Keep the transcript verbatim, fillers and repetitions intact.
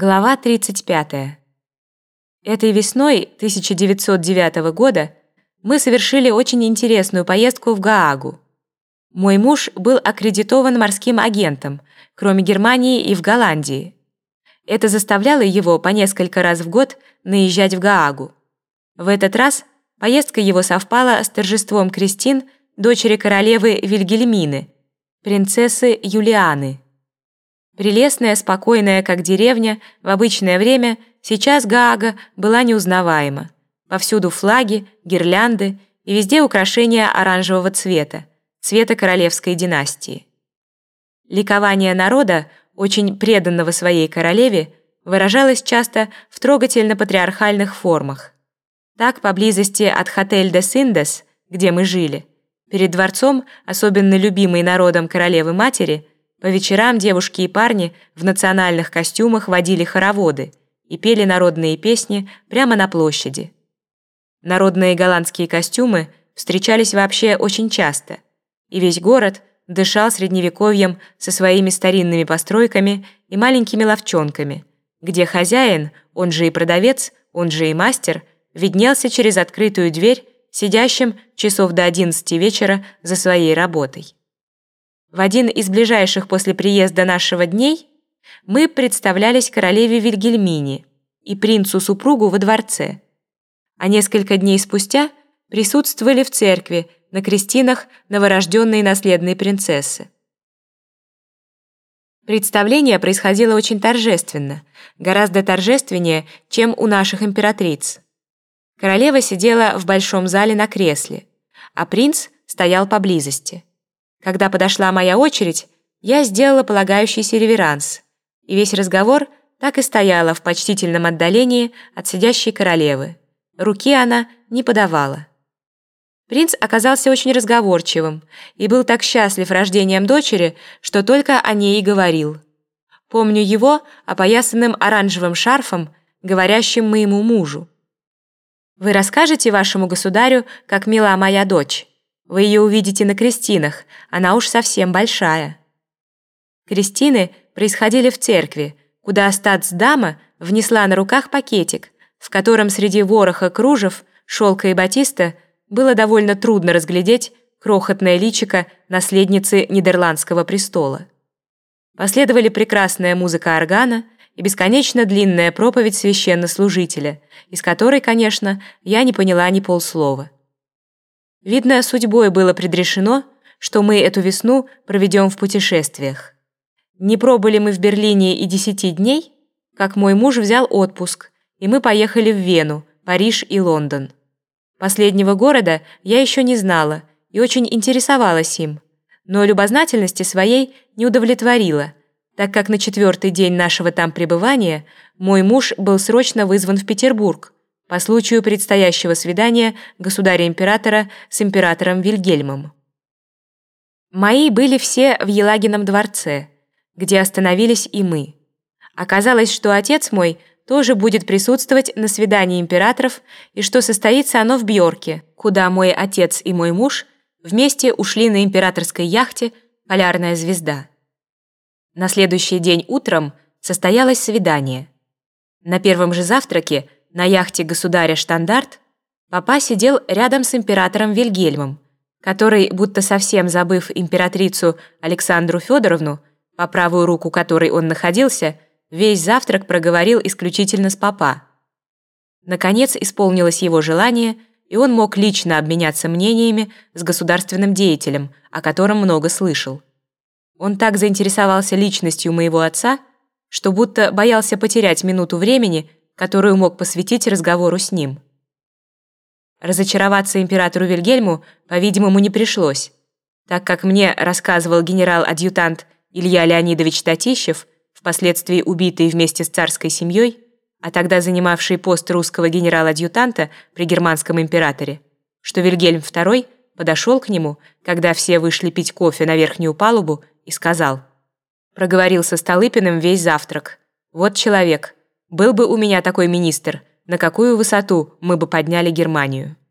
Глава тридцать пятая. Этой весной тысяча девятьсот девятого года мы совершили очень интересную поездку в Гаагу. Мой муж был аккредитован морским агентом, кроме Германии и в Голландии. Это заставляло его по несколько раз в год наезжать в Гаагу. В этот раз поездка его совпала с торжеством крестин дочери королевы Вильгельмины, принцессы Юлианы. Прелестная, спокойная, как деревня, в обычное время, сейчас Гаага была неузнаваема. Повсюду флаги, гирлянды и везде украшения оранжевого цвета, цвета королевской династии. Ликование народа, очень преданного своей королеве, выражалось часто в трогательно-патриархальных формах. Так, поблизости от Хотель де Синдес, где мы жили, перед дворцом, особенно любимой народом королевы-матери, по вечерам девушки и парни в национальных костюмах водили хороводы и пели народные песни прямо на площади. Народные голландские костюмы встречались вообще очень часто, и весь город дышал средневековьем со своими старинными постройками и маленькими лавчонками, где хозяин, он же и продавец, он же и мастер, виднелся через открытую дверь сидящим часов до одиннадцати вечера за своей работой. В один из ближайших после приезда нашего дней мы представлялись королеве Вильгельмине и принцу-супругу во дворце, а несколько дней спустя присутствовали в церкви на крестинах новорожденной наследной принцессы. Представление происходило очень торжественно, гораздо торжественнее, чем у наших императриц. Королева сидела в большом зале на кресле, а принц стоял поблизости. Когда подошла моя очередь, я сделала полагающийся реверанс, и весь разговор так и стояла в почтительном отдалении от сидящей королевы. Руки она не подавала. Принц оказался очень разговорчивым и был так счастлив рождением дочери, что только о ней и говорил. Помню его опоясанным оранжевым шарфом, говорящим моему мужу: «Вы расскажете вашему государю, как мила моя дочь? Вы ее увидите на крестинах, она уж совсем большая». Крестины происходили в церкви, куда статсдама внесла на руках пакетик, в котором среди вороха кружев, шелка и батиста было довольно трудно разглядеть крохотное личико наследницы Нидерландского престола. Последовали прекрасная музыка органа и бесконечно длинная проповедь священнослужителя, из которой, конечно, я не поняла ни полслова. Видно, судьбой было предрешено, что мы эту весну проведем в путешествиях. Не пробыли мы в Берлине и десяти дней, как мой муж взял отпуск, и мы поехали в Вену, Париж и Лондон. Последнего города я еще не знала и очень интересовалась им, но любознательности своей не удовлетворила, так как на четвертый день нашего там пребывания мой муж был срочно вызван в Петербург по случаю предстоящего свидания государя-императора с императором Вильгельмом. Мои были все в Елагином дворце, где остановились и мы. Оказалось, что отец мой тоже будет присутствовать на свидании императоров и что состоится оно в Бьорке, куда мой отец и мой муж вместе ушли на императорской яхте «Полярная звезда». На следующий день утром состоялось свидание. На первом же завтраке на яхте государя Штандарт папа сидел рядом с императором Вильгельмом, который, будто совсем забыв императрицу Александру Федоровну, по правую руку которой он находился, весь завтрак проговорил исключительно с папа. Наконец исполнилось его желание, и он мог лично обменяться мнениями с государственным деятелем, о котором много слышал. Он так заинтересовался личностью моего отца, что будто боялся потерять минуту времени, которую мог посвятить разговору с ним. Разочароваться императору Вильгельму, по-видимому, не пришлось, так как мне рассказывал генерал-адъютант Илья Леонидович Татищев, впоследствии убитый вместе с царской семьей, а тогда занимавший пост русского генерал-адъютанта при германском императоре, что Вильгельм второй подошел к нему, когда все вышли пить кофе на верхнюю палубу, и сказал: «Проговорил со Столыпиным весь завтрак. Вот человек. Был бы у меня такой министр, на какую высоту мы бы подняли Германию».